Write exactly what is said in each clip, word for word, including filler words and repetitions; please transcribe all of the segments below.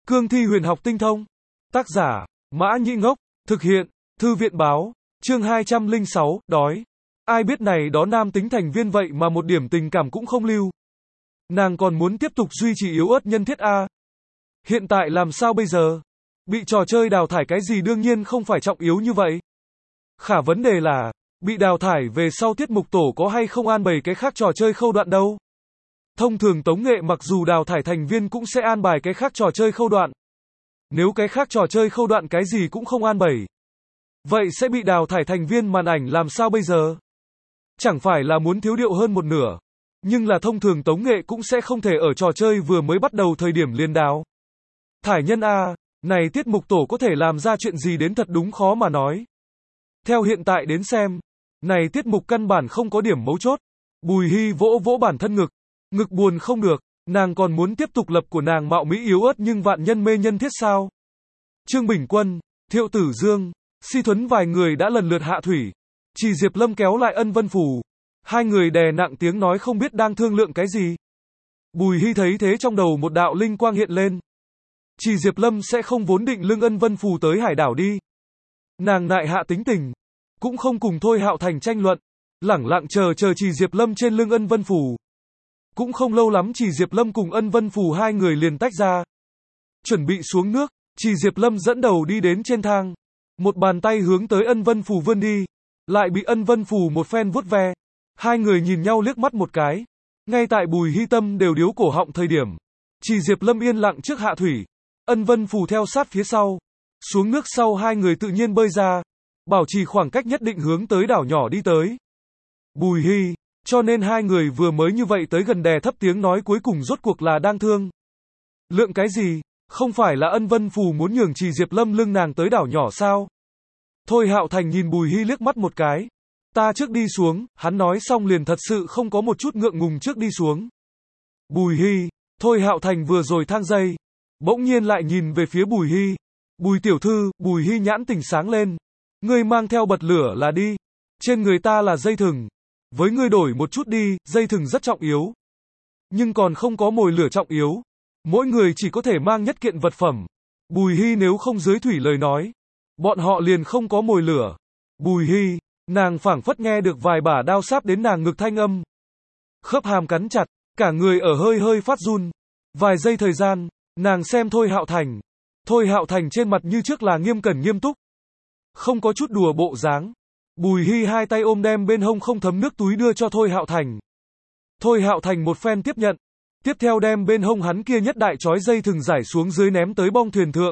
Cương thi huyền học tinh thông. Tác giả, Mã Nhĩ Ngốc. Thực hiện, Thư viện báo. Chương hai trăm lẻ sáu, đói. Ai biết này đó nam tính thành viên vậy mà một điểm tình cảm cũng không lưu. Nàng còn muốn tiếp tục duy trì yếu ớt nhân thiết a. Hiện tại làm sao bây giờ? Bị trò chơi đào thải cái gì đương nhiên không phải trọng yếu như vậy. Khả vấn đề là, bị đào thải về sau tiết mục tổ có hay không an bày cái khác trò chơi khâu đoạn đâu. Thông thường tống nghệ mặc dù đào thải thành viên cũng sẽ an bài cái khác trò chơi khâu đoạn. Nếu cái khác trò chơi khâu đoạn cái gì cũng không an bày, vậy sẽ bị đào thải thành viên màn ảnh làm sao bây giờ? Chẳng phải là muốn thiếu điệu hơn một nửa. Nhưng là thông thường tống nghệ cũng sẽ không thể ở trò chơi vừa mới bắt đầu thời điểm liền đào thải nhân a. Này tiết mục tổ có thể làm ra chuyện gì đến thật đúng khó mà nói. Theo hiện tại đến xem, này tiết mục căn bản không có điểm mấu chốt. Bùi Hy vỗ vỗ bản thân ngực. Ngực buồn không được, nàng còn muốn tiếp tục lập của nàng mạo mỹ yếu ớt nhưng vạn nhân mê nhân thiết sao? Trương Bình Quân, Thiệu Tử Dương, Si Thuấn vài người đã lần lượt hạ thủy. Chỉ Diệp Lâm kéo lại Ân Vân Phù. Hai người đè nặng tiếng nói không biết đang thương lượng cái gì. Bùi Hy thấy thế trong đầu một đạo linh quang hiện lên. Chỉ Diệp Lâm sẽ không vốn định lưng Ân Vân Phù tới hải đảo đi. Nàng nại hạ tính tình, cũng không cùng Thôi Hạo Thành tranh luận, lẳng lặng chờ chờ Chỉ Diệp Lâm trên lưng Ân Vân Phù. Cũng không lâu lắm Chỉ Diệp Lâm cùng Ân Vân Phù hai người liền tách ra. Chuẩn bị xuống nước, Chỉ Diệp Lâm dẫn đầu đi đến trên thang. Một bàn tay hướng tới Ân Vân Phù vươn đi, lại bị Ân Vân Phù một phen vuốt ve. Hai người nhìn nhau liếc mắt một cái. Ngay tại Bùi Hy tâm đều điếu cổ họng thời điểm, Chỉ Diệp Lâm yên lặng trước hạ thủy. Ân Vân Phù theo sát phía sau. Xuống nước sau hai người tự nhiên bơi ra, bảo trì khoảng cách nhất định hướng tới đảo nhỏ đi tới. Bùi Hy, cho nên hai người vừa mới như vậy tới gần đè thấp tiếng nói cuối cùng rốt cuộc là đang thương lượng cái gì? Không phải là Ân Vân Phù muốn nhường Chỉ Diệp Lâm lưng nàng tới đảo nhỏ sao? Thôi Hạo Thành nhìn Bùi Hy liếc mắt một cái. Ta trước đi xuống, hắn nói xong liền thật sự không có một chút ngượng ngùng trước đi xuống. Bùi Hy, Thôi Hạo Thành vừa rồi thang dây, bỗng nhiên lại nhìn về phía Bùi Hy. Bùi tiểu thư, Bùi Hy nhãn tỉnh sáng lên. Ngươi mang theo bật lửa là đi. Trên người ta là dây thừng. Với ngươi đổi một chút đi, dây thừng rất trọng yếu. Nhưng còn không có mồi lửa trọng yếu. Mỗi người chỉ có thể mang nhất kiện vật phẩm. Bùi Hy nếu không dưới thủy lời nói, bọn họ liền không có mồi lửa. Bùi Hy, nàng phảng phất nghe được vài bả đao sáp đến nàng ngực thanh âm. Khớp hàm cắn chặt, cả người ở hơi hơi phát run. Vài giây thời gian, nàng xem Thôi Hạo Thành. Thôi Hạo Thành trên mặt như trước là nghiêm cẩn nghiêm túc, không có chút đùa bộ dáng. Bùi Hy hai tay ôm đem bên hông không thấm nước túi đưa cho Thôi Hạo Thành. Thôi Hạo Thành một phen tiếp nhận, tiếp theo đem bên hông hắn kia nhất đại chói dây thừng giải xuống dưới ném tới bong thuyền thượng.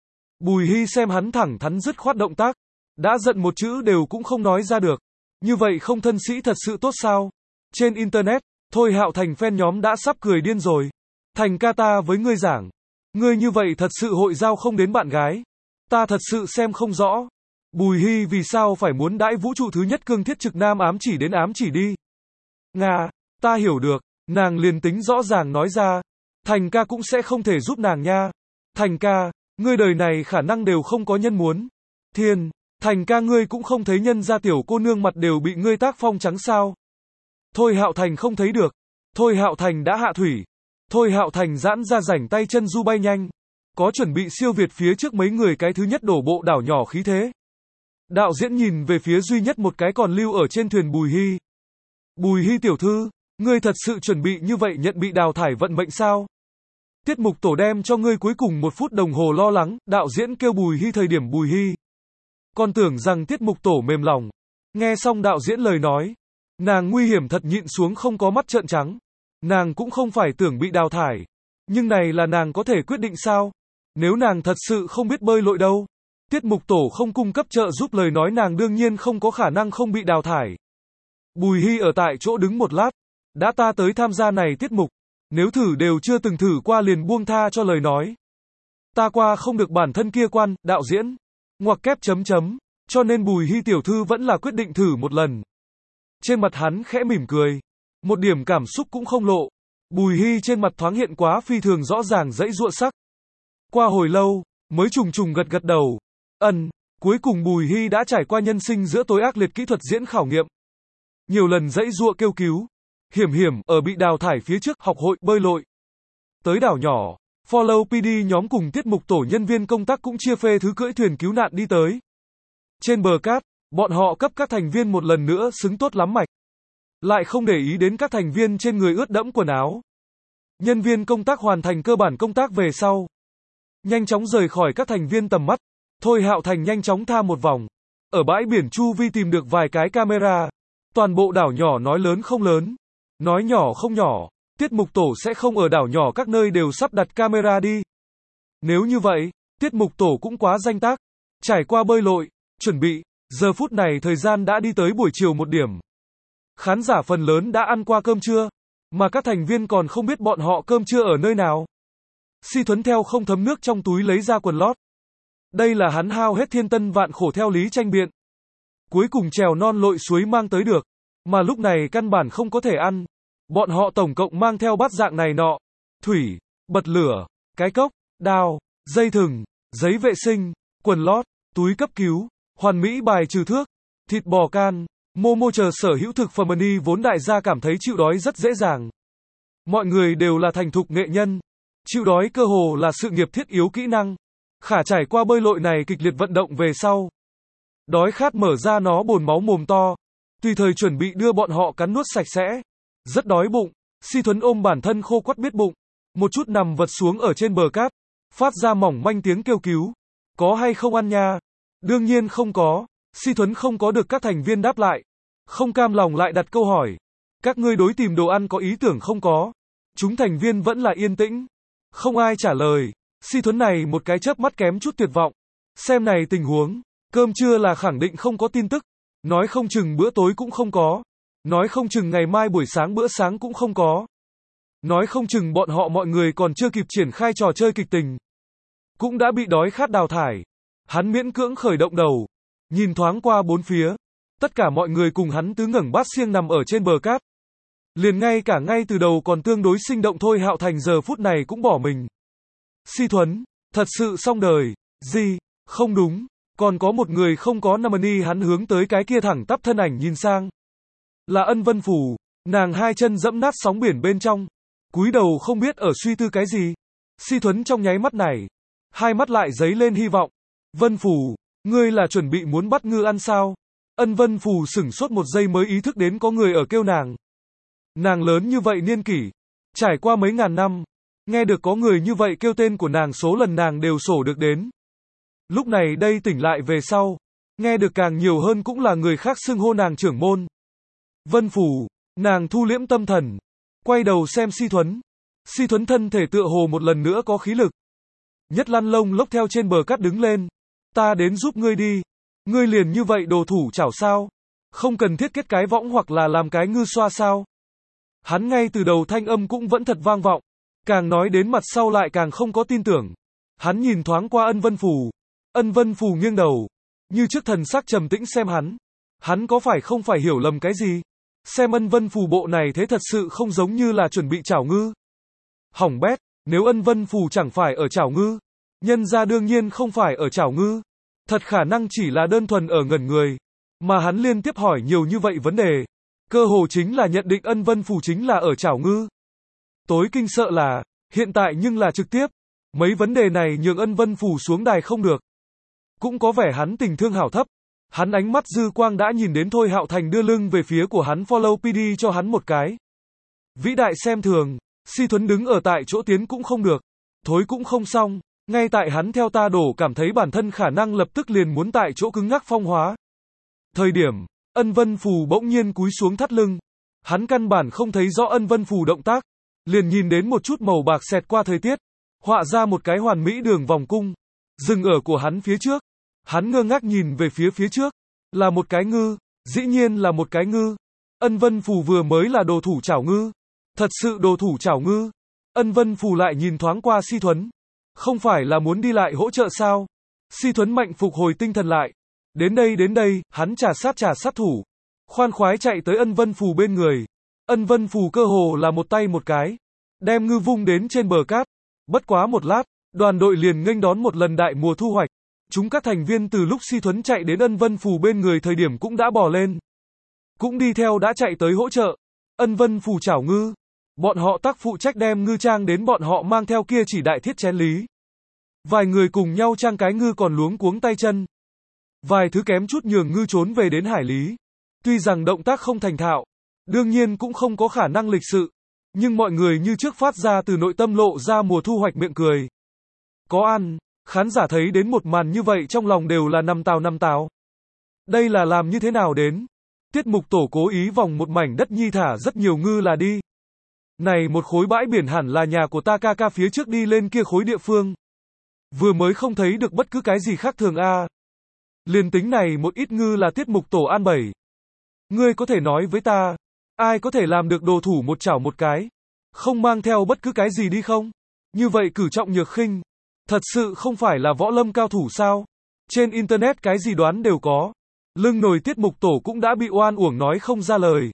Bùi Hy xem hắn thẳng thắn dứt khoát động tác, đã giận một chữ đều cũng không nói ra được. Như vậy không thân sĩ thật sự tốt sao? Trên internet, Thôi Hạo Thành fan nhóm đã sắp cười điên rồi. Thành ca ta với ngươi giảng, ngươi như vậy thật sự hội giao không đến bạn gái. Ta thật sự xem không rõ. Bùi Hy vì sao phải muốn đãi vũ trụ thứ nhất cương thiết trực nam ám chỉ đến ám chỉ đi. Nga, ta hiểu được, nàng liền tính rõ ràng nói ra. Thành ca cũng sẽ không thể giúp nàng nha. Thành ca, ngươi đời này khả năng đều không có nhân muốn. Thiên, Thành ca ngươi cũng không thấy nhân gia tiểu cô nương mặt đều bị ngươi tác phong trắng sao. Thôi Hạo Thành không thấy được. Thôi Hạo Thành đã hạ thủy. Thôi Hạo Thành giãn ra rảnh tay chân du bay nhanh. Có chuẩn bị siêu việt phía trước mấy người cái thứ nhất đổ bộ đảo nhỏ khí thế. Đạo diễn nhìn về phía duy nhất một cái còn lưu ở trên thuyền Bùi Hy. Bùi Hy tiểu thư, ngươi thật sự chuẩn bị như vậy nhận bị đào thải vận mệnh sao? Tiết mục tổ đem cho ngươi cuối cùng một phút đồng hồ lo lắng, đạo diễn kêu Bùi Hy thời điểm Bùi Hy. Còn tưởng rằng tiết mục tổ mềm lòng. Nghe xong đạo diễn lời nói, nàng nguy hiểm thật nhịn xuống không có mắt trợn trắng. Nàng cũng không phải tưởng bị đào thải. Nhưng này là nàng có thể quyết định sao? Nếu nàng thật sự không biết bơi lội đâu. Tiết mục tổ không cung cấp trợ giúp lời nói nàng đương nhiên không có khả năng không bị đào thải. Bùi Hy ở tại chỗ đứng một lát. Đã ta tới tham gia này tiết mục. Nếu thử đều chưa từng thử qua liền buông tha cho lời nói. Ta qua không được bản thân kia quan, đạo diễn. Ngoặc kép chấm chấm. Cho nên Bùi Hy tiểu thư vẫn là quyết định thử một lần. Trên mặt hắn khẽ mỉm cười. Một điểm cảm xúc cũng không lộ. Bùi Hy trên mặt thoáng hiện quá phi thường rõ ràng dãy dụa sắc. Qua hồi lâu, mới trùng trùng gật gật đầu. Ân, cuối cùng Bùi Hy đã trải qua nhân sinh giữa tối ác liệt kỹ thuật diễn khảo nghiệm. Nhiều lần dãy dụa kêu cứu. Hiểm hiểm, ở bị đào thải phía trước học hội bơi lội. Tới đảo nhỏ, Follow pê đê nhóm cùng tiết mục tổ nhân viên công tác cũng chia phê thứ cưỡi thuyền cứu nạn đi tới. Trên bờ cát, bọn họ cấp các thành viên một lần nữa xứng tốt lắm mạch. Lại không để ý đến các thành viên trên người ướt đẫm quần áo. Nhân viên công tác hoàn thành cơ bản công tác về sau. Nhanh chóng rời khỏi các thành viên tầm mắt. Thôi Hạo Thành nhanh chóng tha một vòng. Ở bãi biển chu vi tìm được vài cái camera. Toàn bộ đảo nhỏ nói lớn không lớn. Nói nhỏ không nhỏ. Tiết mục tổ sẽ không ở đảo nhỏ các nơi đều sắp đặt camera đi. Nếu như vậy, tiết mục tổ cũng quá danh tác. Trải qua bơi lội, chuẩn bị, giờ phút này thời gian đã đi tới buổi chiều một điểm. Khán giả phần lớn đã ăn qua cơm trưa, mà các thành viên còn không biết bọn họ cơm trưa ở nơi nào. Si Thuấn theo không thấm nước trong túi lấy ra quần lót. Đây là hắn hao hết thiên tân vạn khổ theo lý tranh biện. Cuối cùng trèo non lội suối mang tới được, mà lúc này căn bản không có thể ăn. Bọn họ tổng cộng mang theo bát dạng này nọ, thủy, bật lửa, cái cốc, đao, dây thừng, giấy vệ sinh, quần lót, túi cấp cứu, hoàn mỹ bài trừ thước, thịt bò can, Momo chờ sở hữu thực phẩm mini vốn đại gia cảm thấy chịu đói rất dễ dàng. Mọi người đều là thành thục nghệ nhân. Chịu đói cơ hồ là sự nghiệp thiết yếu kỹ năng. Khả trải qua bơi lội này kịch liệt vận động về sau. Đói khát mở ra nó bồn máu mồm to. Tùy thời chuẩn bị đưa bọn họ cắn nuốt sạch sẽ. Rất đói bụng. Si Thuấn ôm bản thân khô quắt biết bụng. Một chút nằm vật xuống ở trên bờ cát. Phát ra mỏng manh tiếng kêu cứu. Có hay không ăn nha? Đương nhiên không có. Si Thuấn không có được các thành viên đáp lại. Không cam lòng lại đặt câu hỏi. Các ngươi đối tìm đồ ăn có ý tưởng không có? Chúng thành viên vẫn là yên tĩnh. Không ai trả lời. Si Thuấn này một cái chớp mắt kém chút tuyệt vọng. Xem này tình huống. Cơm trưa là khẳng định không có tin tức. Nói không chừng bữa tối cũng không có. Nói không chừng ngày mai buổi sáng bữa sáng cũng không có. Nói không chừng bọn họ mọi người còn chưa kịp triển khai trò chơi kịch tình. Cũng đã bị đói khát đào thải. Hắn miễn cưỡng khởi động đầu. Nhìn thoáng qua bốn phía. Tất cả mọi người cùng hắn tứ ngẩng bát xiêng nằm ở trên bờ cát. Liền ngay cả ngay từ đầu còn tương đối sinh động Thôi Hạo Thành giờ phút này cũng bỏ mình. Si Thuấn, thật sự xong đời. Gì? Không đúng. Còn có một người không có Namani hắn hướng tới cái kia thẳng tắp thân ảnh nhìn sang. Là Ân Vân Phù. Nàng hai chân dẫm nát sóng biển bên trong. Cúi đầu không biết ở suy tư cái gì. Si Thuấn trong nháy mắt này. Hai mắt lại giấy lên hy vọng. Vân Phù, ngươi là chuẩn bị muốn bắt ngư ăn sao? Ân Vân Phù sửng sốt một giây mới ý thức đến có người ở kêu nàng. Nàng lớn như vậy niên kỷ. Trải qua mấy ngàn năm. Nghe được có người như vậy kêu tên của nàng số lần nàng đều sổ được đến. Lúc này đây tỉnh lại về sau. Nghe được càng nhiều hơn cũng là người khác xưng hô nàng trưởng môn. Vân Phù, nàng thu liễm tâm thần. Quay đầu xem Si Thuấn. Si Thuấn thân thể tựa hồ một lần nữa có khí lực. Nhất lăn lông lốc theo trên bờ cát đứng lên. Ta đến giúp ngươi đi. Ngươi liền như vậy đồ thủ chảo sao? Không cần thiết kết cái võng hoặc là làm cái ngư xoa sao? Hắn ngay từ đầu thanh âm cũng vẫn thật vang vọng. Càng nói đến mặt sau lại càng không có tin tưởng. Hắn nhìn thoáng qua Ân Vân Phù. Ân Vân Phù nghiêng đầu. Như trước thần sắc trầm tĩnh xem hắn. Hắn có phải không phải hiểu lầm cái gì? Xem Ân Vân Phù bộ này thế thật sự không giống như là chuẩn bị chảo ngư. Hỏng bét, nếu Ân Vân Phù chẳng phải ở chảo ngư. Nhân ra đương nhiên không phải ở chảo ngư. Thật khả năng chỉ là đơn thuần ở ngẩn người. Mà hắn liên tiếp hỏi nhiều như vậy vấn đề. Cơ hồ chính là nhận định Ân Vân Phù chính là ở chảo ngư. Tối kinh sợ là, hiện tại nhưng là trực tiếp. Mấy vấn đề này nhường Ân Vân Phù xuống đài không được. Cũng có vẻ hắn tình thương hảo thấp. Hắn ánh mắt dư quang đã nhìn đến Thôi Hạo Thành đưa lưng về phía của hắn follow pê đê cho hắn một cái. Vĩ đại xem thường, Si Thuấn đứng ở tại chỗ tiến cũng không được. Thối cũng không xong. Ngay tại hắn theo ta đổ cảm thấy bản thân khả năng lập tức liền muốn tại chỗ cứng ngắc phong hóa. Thời điểm, Ân Vân Phù bỗng nhiên cúi xuống thắt lưng. Hắn căn bản không thấy rõ Ân Vân Phù động tác. Liền nhìn đến một chút màu bạc xẹt qua thời tiết. Họa ra một cái hoàn mỹ đường vòng cung. Dừng ở của hắn phía trước. Hắn ngơ ngác nhìn về phía phía trước. Là một cái ngư. Dĩ nhiên là một cái ngư. Ân Vân Phù vừa mới là đồ thủ chảo ngư. Thật sự đồ thủ chảo ngư. Ân Vân Phù lại nhìn thoáng qua Si Thuấn. Không phải là muốn đi lại hỗ trợ sao? Si Thuấn mạnh phục hồi tinh thần lại. Đến đây đến đây, hắn trả sát trả sát thủ. Khoan khoái chạy tới Ân Vân Phù bên người. Ân Vân Phù cơ hồ là một tay một cái. Đem ngư vung đến trên bờ cát. Bất quá một lát, đoàn đội liền nghênh đón một lần đại mùa thu hoạch. Chúng các thành viên từ lúc Si Thuấn chạy đến Ân Vân Phù bên người thời điểm cũng đã bò lên. Cũng đi theo đã chạy tới hỗ trợ. Ân Vân Phù chảo ngư. Bọn họ tác phụ trách đem ngư trang đến bọn họ mang theo kia chỉ đại thiết chén lý. Vài người cùng nhau trang cái ngư còn luống cuống tay chân. Vài thứ kém chút nhường ngư trốn về đến hải lý. Tuy rằng động tác không thành thạo, đương nhiên cũng không có khả năng lịch sự, nhưng mọi người như trước phát ra từ nội tâm lộ ra mùa thu hoạch miệng cười. Có ăn, khán giả thấy đến một màn như vậy trong lòng đều là năm tào năm tào. Đây là làm như thế nào đến? Tiết mục tổ cố ý vòng một mảnh đất nhi thả rất nhiều ngư là đi. Này một khối bãi biển hẳn là nhà của ta ca ca phía trước đi lên kia khối địa phương. Vừa mới không thấy được bất cứ cái gì khác thường a. À. Liền tính này một ít ngư là tiết mục tổ an bẩy. Ngươi có thể nói với ta, ai có thể làm được đồ thủ một chảo một cái, không mang theo bất cứ cái gì đi không? Như vậy cử trọng nhược khinh, thật sự không phải là võ lâm cao thủ sao? Trên internet cái gì đoán đều có. Lưng nồi tiết mục tổ cũng đã bị oan uổng nói không ra lời.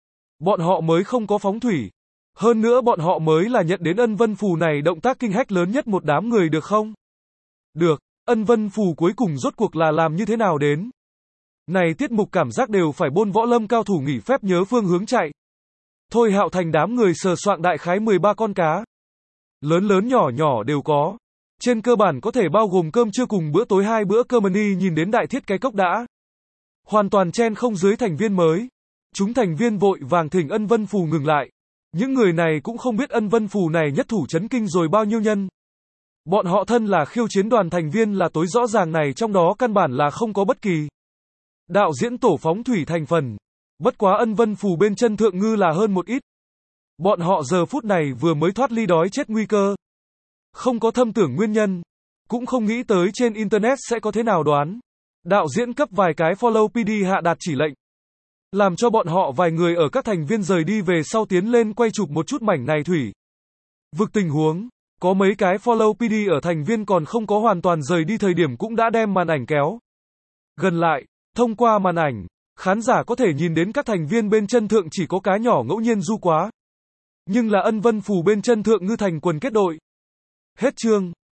Bọn họ mới không có phóng thủy. Hơn nữa bọn họ mới là nhận đến Ân Vân Phù này động tác kinh hách lớn nhất một đám người được không? Được, Ân Vân Phù cuối cùng rốt cuộc là làm như thế nào đến? Này tiết mục cảm giác đều phải bôn võ lâm cao thủ nghỉ phép nhớ phương hướng chạy. Thôi Hạo Thành đám người sờ soạn đại khái mười ba con cá. Lớn lớn nhỏ nhỏ đều có. Trên cơ bản có thể bao gồm cơm trưa cùng bữa tối hai bữa cơm ni nhìn đến đại thiết cái cốc đã. Hoàn toàn chen không dưới thành viên mới. Chúng thành viên vội vàng thỉnh Ân Vân Phù ngừng lại. Những người này cũng không biết Ân Vân Phù này nhất thủ chấn kinh rồi bao nhiêu nhân. Bọn họ thân là khiêu chiến đoàn thành viên là tối rõ ràng này trong đó căn bản là không có bất kỳ đạo diễn tổ phóng thủy thành phần. Bất quá Ân Vân Phù bên chân thượng ngư là hơn một ít. Bọn họ giờ phút này vừa mới thoát ly đói chết nguy cơ. Không có thâm tưởng nguyên nhân. Cũng không nghĩ tới trên internet sẽ có thế nào đoán. Đạo diễn cấp vài cái follow pê đê hạ đạt chỉ lệnh. Làm cho bọn họ vài người ở các thành viên rời đi về sau tiến lên quay chụp một chút mảnh này thủy vực tình huống. Có mấy cái follow pê đê ở thành viên còn không có hoàn toàn rời đi thời điểm cũng đã đem màn ảnh kéo gần lại. Thông qua màn ảnh, khán giả có thể nhìn đến các thành viên bên chân thượng chỉ có cá nhỏ ngẫu nhiên du quá. Nhưng là Ân Vân Phù bên chân thượng ngư thành quần kết đội. Hết chương.